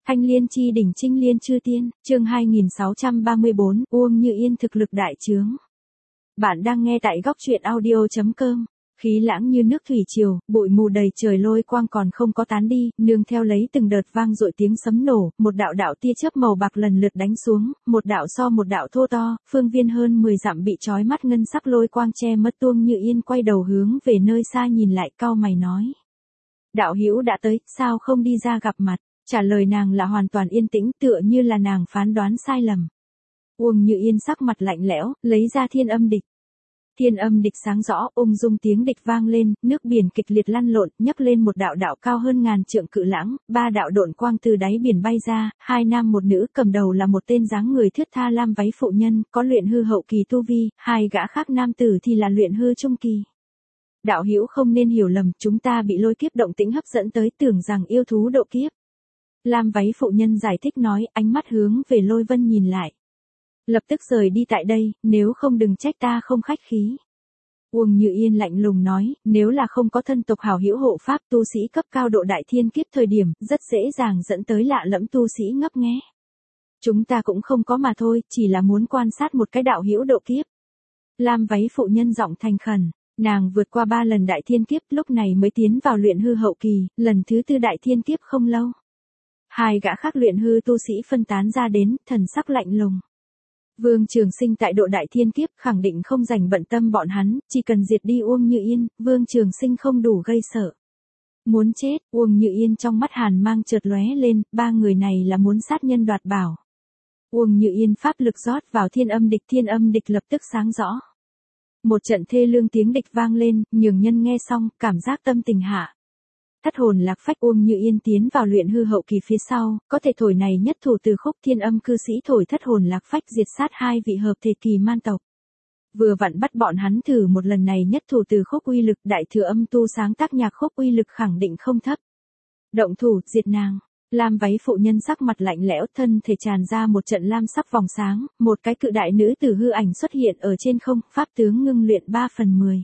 Thanh liên chi đỉnh trinh liên chư tiên, chương 2634, Uông Như Yên thực lực đại trướng. Bạn đang nghe tại góc truyện audio.com. Khí lãng như nước thủy triều, bụi mù đầy trời, lôi quang còn không có tán đi, nương theo lấy từng đợt vang dội tiếng sấm nổ, một đạo đạo tia chớp màu bạc lần lượt đánh xuống, một đạo so một đạo thô to, phương viên hơn 10 dặm bị chói mắt ngân sắc lôi quang che mất. Uông Như Yên quay đầu hướng về nơi xa nhìn lại, cau mày nói: đạo hữu đã tới, sao không đi ra gặp mặt? Trả lời nàng là hoàn toàn yên tĩnh, tựa như là nàng phán đoán sai lầm. Uông Như Yên sắc mặt lạnh lẽo, lấy ra thiên âm địch. Thiên âm địch sáng rõ, ung dung tiếng địch vang lên, nước biển kịch liệt lăn lộn, nhấc lên một đạo đạo cao hơn ngàn trượng cự lãng, ba đạo độn quang từ đáy biển bay ra, hai nam một nữ, cầm đầu là một tên dáng người thướt tha lam váy phụ nhân, có luyện hư hậu kỳ tu vi, hai gã khác nam tử thì là luyện hư trung kỳ. Đạo hữu không nên hiểu lầm, chúng ta bị lôi kiếp động tĩnh hấp dẫn tới, tưởng rằng yêu thú độ kiếp. Lam váy phụ nhân giải thích nói, ánh mắt hướng về Lôi Vân nhìn lại. Lập tức rời đi tại đây, nếu không đừng trách ta không khách khí. Uông Như Yên lạnh lùng nói, nếu là không có thân tộc hảo hữu hộ pháp tu sĩ cấp cao độ đại thiên kiếp thời điểm, rất dễ dàng dẫn tới lạ lẫm tu sĩ ngấp nghé. Chúng ta cũng không có mà thôi, chỉ là muốn quan sát một cái đạo hữu độ kiếp. Lam váy phụ nhân giọng thành khẩn. Nàng vượt qua 3 lần đại thiên kiếp, lúc này mới tiến vào luyện hư hậu kỳ, lần thứ 4 đại thiên kiếp không lâu. Hai gã khác luyện hư tu sĩ phân tán ra đến, thần sắc lạnh lùng. Vương Trường Sinh tại độ đại thiên kiếp khẳng định không rảnh bận tâm bọn hắn, chỉ cần diệt đi Uông Như Yên, Vương Trường Sinh không đủ gây sợ. Muốn chết, Uông Như Yên trong mắt hàn mang chợt lóe lên, ba người này là muốn sát nhân đoạt bảo. Uông Như Yên pháp lực rót vào thiên âm địch lập tức sáng rõ. Một trận thê lương tiếng địch vang lên, nhường nhân nghe xong, cảm giác tâm tình hạ. Thất hồn lạc phách. Uông Như Yên tiến vào luyện hư hậu kỳ phía sau, có thể thổi này nhất thủ từ khúc thiên âm cư sĩ thổi thất hồn lạc phách diệt sát hai vị hợp thể kỳ man tộc. Vừa vặn bắt bọn hắn thử một lần này nhất thủ từ khúc uy lực, đại thừa âm tu sáng tác nhạc khúc uy lực khẳng định không thấp. Động thủ, diệt nàng. Lam váy phụ nhân sắc mặt lạnh lẽo, thân thể tràn ra một trận lam sắc vòng sáng, một cái cự đại nữ tử hư ảnh xuất hiện ở trên không, pháp tướng ngưng luyện 3/10.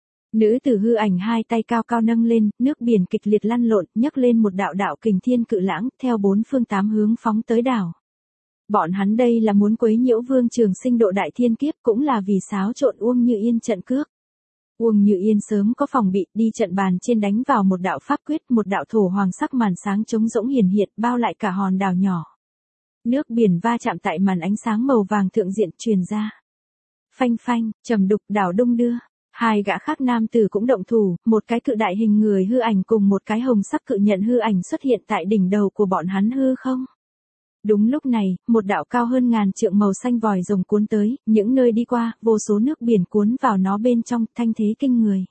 Nữ tử hư ảnh hai tay cao cao nâng lên, nước biển kịch liệt lăn lộn, nhấc lên một đạo đạo kình thiên cự lãng, theo bốn phương tám hướng phóng tới đảo. Bọn hắn đây là muốn quấy nhiễu Vương Trường Sinh độ đại thiên kiếp, cũng là vì xáo trộn Uông Như Yên trận cước. Uông Như Yên sớm có phòng bị, đi trận bàn trên đánh vào một đạo pháp quyết, một đạo thổ hoàng sắc màn sáng trống rỗng hiển hiện, bao lại cả hòn đảo nhỏ. Nước biển va chạm tại màn ánh sáng màu vàng thượng diện truyền ra. Phanh phanh, trầm đục, đảo đung đưa. Hai gã khác nam tử cũng động thủ, một cái cự đại hình người hư ảnh cùng một cái hồng sắc cự nhận hư ảnh xuất hiện tại đỉnh đầu của bọn hắn hư không. Đúng lúc này, một đạo cao hơn ngàn trượng màu xanh vòi rồng cuốn tới, những nơi đi qua, vô số nước biển cuốn vào nó bên trong, thanh thế kinh người.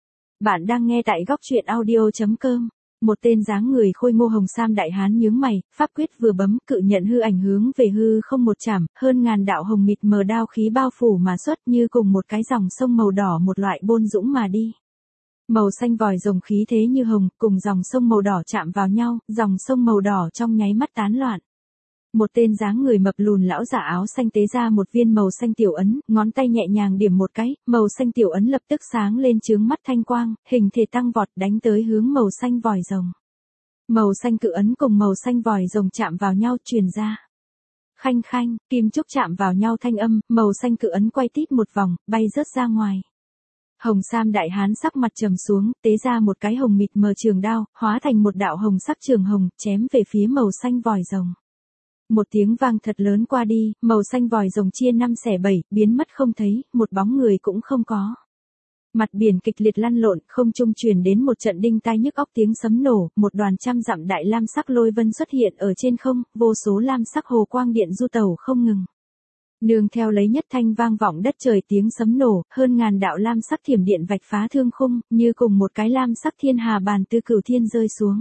Bạn đang nghe tại góc truyện audio.com. Một tên dáng người khôi ngô hồng sam đại hán nhướng mày, pháp quyết vừa bấm, cự nhận hư ảnh hướng về hư không một chảm, hơn ngàn đạo hồng mịt mờ đao khí bao phủ mà xuất, như cùng một cái dòng sông màu đỏ một loại bôn dũng mà đi. Màu xanh vòi rồng khí thế như hồng, cùng dòng sông màu đỏ chạm vào nhau, dòng sông màu đỏ trong nháy mắt tán loạn. Một tên dáng người mập lùn lão giả áo xanh tế ra một viên màu xanh tiểu ấn, ngón tay nhẹ nhàng điểm một cái, màu xanh tiểu ấn lập tức sáng lên chướng mắt thanh quang, hình thể tăng vọt đánh tới hướng màu xanh vòi rồng. Màu xanh cự ấn cùng màu xanh vòi rồng chạm vào nhau truyền ra. Khanh khanh, kim trúc chạm vào nhau thanh âm, màu xanh cự ấn quay tít một vòng, bay rớt ra ngoài. Hồng sam đại hán sắc mặt trầm xuống, tế ra một cái hồng mịt mờ trường đao, hóa thành một đạo hồng sắc trường hồng, chém về phía màu xanh vòi rồng. Một tiếng vang thật lớn qua đi, màu xanh vòi rồng chia 5 xẻ 7, biến mất không thấy, một bóng người cũng không có. Mặt biển kịch liệt lăn lộn, không trung truyền đến một trận đinh tai nhức óc tiếng sấm nổ, một đoàn trăm dặm đại lam sắc lôi vân xuất hiện ở trên không, vô số lam sắc hồ quang điện du tẩu không ngừng. Nương theo lấy nhất thanh vang vọng đất trời tiếng sấm nổ, hơn ngàn đạo lam sắc thiểm điện vạch phá thương khung, như cùng một cái lam sắc thiên hà bàn từ cửu thiên rơi xuống.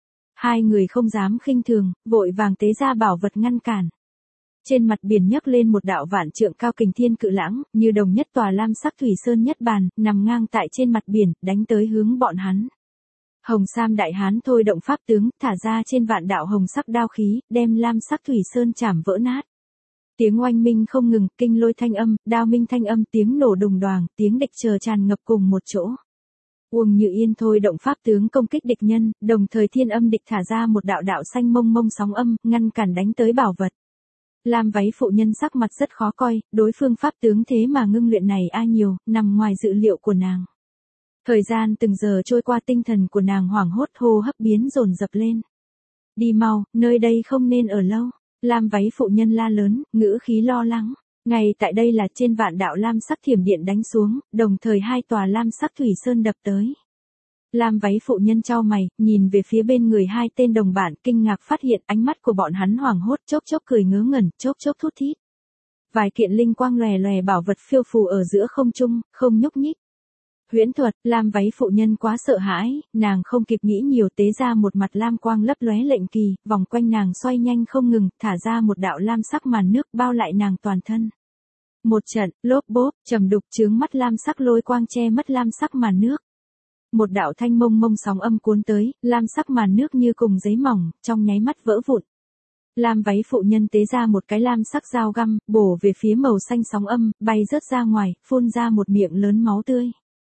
Hai người không dám khinh thường, vội vàng tế ra bảo vật ngăn cản. Trên mặt biển nhấc lên một đạo vạn trượng cao kình thiên cự lãng, như đồng nhất tòa lam sắc thủy sơn nhất bàn, nằm ngang tại trên mặt biển, đánh tới hướng bọn hắn. Hồng sam đại hán thôi động pháp tướng, thả ra trên vạn đạo hồng sắc đao khí, đem lam sắc thủy sơn chảm vỡ nát. Tiếng oanh minh không ngừng, kinh lôi thanh âm, đao minh thanh âm, tiếng nổ đùng đoàng, tiếng địch chờ tràn ngập cùng một chỗ. Uông Như Yên thôi động pháp tướng công kích địch nhân, đồng thời thiên âm địch thả ra một đạo đạo xanh mông mông sóng âm, ngăn cản đánh tới bảo vật. Lam váy phụ nhân sắc mặt rất khó coi, đối phương pháp tướng thế mà ngưng luyện này nhiều, nằm ngoài dự liệu của nàng. Thời gian từng giờ trôi qua, tinh thần của nàng hoảng hốt, hô hấp biến dồn dập lên. Đi mau, nơi đây không nên ở lâu. Lam váy phụ nhân la lớn, ngữ khí lo lắng. Ngay tại đây là trên vạn đạo lam sắc thiểm điện đánh xuống, đồng thời hai tòa lam sắc thủy sơn đập tới. Lam váy phụ nhân chau mày, nhìn về phía bên người hai tên đồng bạn, kinh ngạc phát hiện ánh mắt của bọn hắn hoảng hốt, chốc chốc cười ngớ ngẩn, chốc chốc thút thít. Vài kiện linh quang lòe lòe bảo vật phiêu phù ở giữa không trung, không nhúc nhích. Huyễn thuật. Lam váy phụ nhân quá sợ hãi, nàng không kịp nghĩ nhiều, tế ra một mặt lam quang lấp lóe lệnh kỳ, vòng quanh nàng xoay nhanh không ngừng, thả ra một đạo lam sắc màn nước bao lại nàng toàn thân. Một trận, lốp bốp, trầm đục chướng mắt lam sắc lôi quang che mất lam sắc màn nước. Một đạo thanh mông mông sóng âm cuốn tới, lam sắc màn nước như cùng giấy mỏng, trong nháy mắt vỡ vụn. Lam váy phụ nhân tế ra một cái lam sắc dao găm, bổ về phía màu xanh sóng âm, bay rớt ra ngoài, phun ra một miệng lớn máu tươi.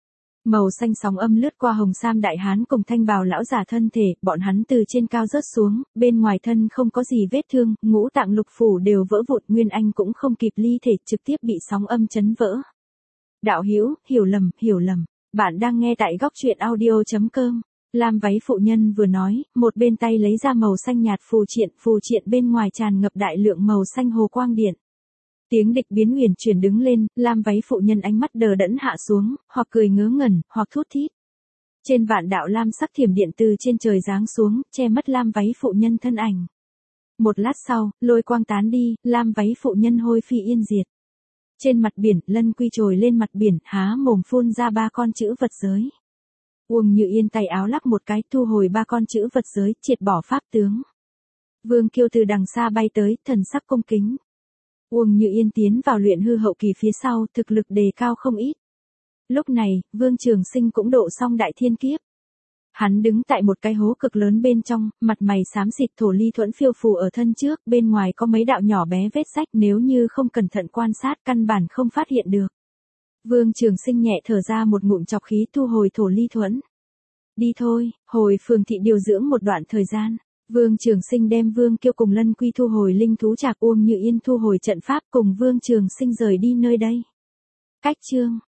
Màu xanh sóng âm lướt qua hồng sam đại hán cùng thanh bào lão giả thân thể, bọn hắn từ trên cao rớt xuống, bên ngoài thân không có gì vết thương, ngũ tạng lục phủ đều vỡ vụn, Nguyên Anh cũng không kịp ly thể, trực tiếp bị sóng âm chấn vỡ. Đạo hữu, hiểu lầm, bạn đang nghe tại góc truyện audio.com. Lam váy phụ nhân vừa nói, một bên tay lấy ra màu xanh nhạt phù triện bên ngoài tràn ngập đại lượng màu xanh hồ quang điện. Tiếng địch biến huyền chuyển đứng lên, lam váy phụ nhân ánh mắt đờ đẫn hạ xuống, hoặc cười ngớ ngẩn, hoặc thút thít. Trên vạn đạo lam sắc thiểm điện từ trên trời giáng xuống, che mất lam váy phụ nhân thân ảnh. Một lát sau, lôi quang tán đi, lam váy phụ nhân hôi phi yên diệt. Trên mặt biển, Lân Quy trồi lên mặt biển, há mồm phun ra 3 con chữ vật giới. Uông Như Yên tay áo lắc một cái, thu hồi 3 con chữ vật giới, triệt bỏ pháp tướng. Vương Kiêu từ đằng xa bay tới, thần sắc cung kính. Uông Như Yên tiến vào luyện hư hậu kỳ phía sau, thực lực đề cao không ít. Lúc này, Vương Trường Sinh cũng độ xong đại thiên kiếp. Hắn đứng tại một cái hố cực lớn bên trong, mặt mày xám xịt, thổ ly thuẫn phiêu phù ở thân trước, bên ngoài có mấy đạo nhỏ bé vết rách, nếu như không cẩn thận quan sát căn bản không phát hiện được. Vương Trường Sinh nhẹ thở ra một ngụm chọc khí, thu hồi thổ ly thuẫn. Đi thôi, hồi phường thị điều dưỡng một đoạn thời gian. Vương Trường Sinh đem Vương Kiêu cùng Lân Quy thu hồi linh thú trạc, Uông Như Yên thu hồi trận pháp, cùng Vương Trường Sinh rời đi nơi đây. Cách chương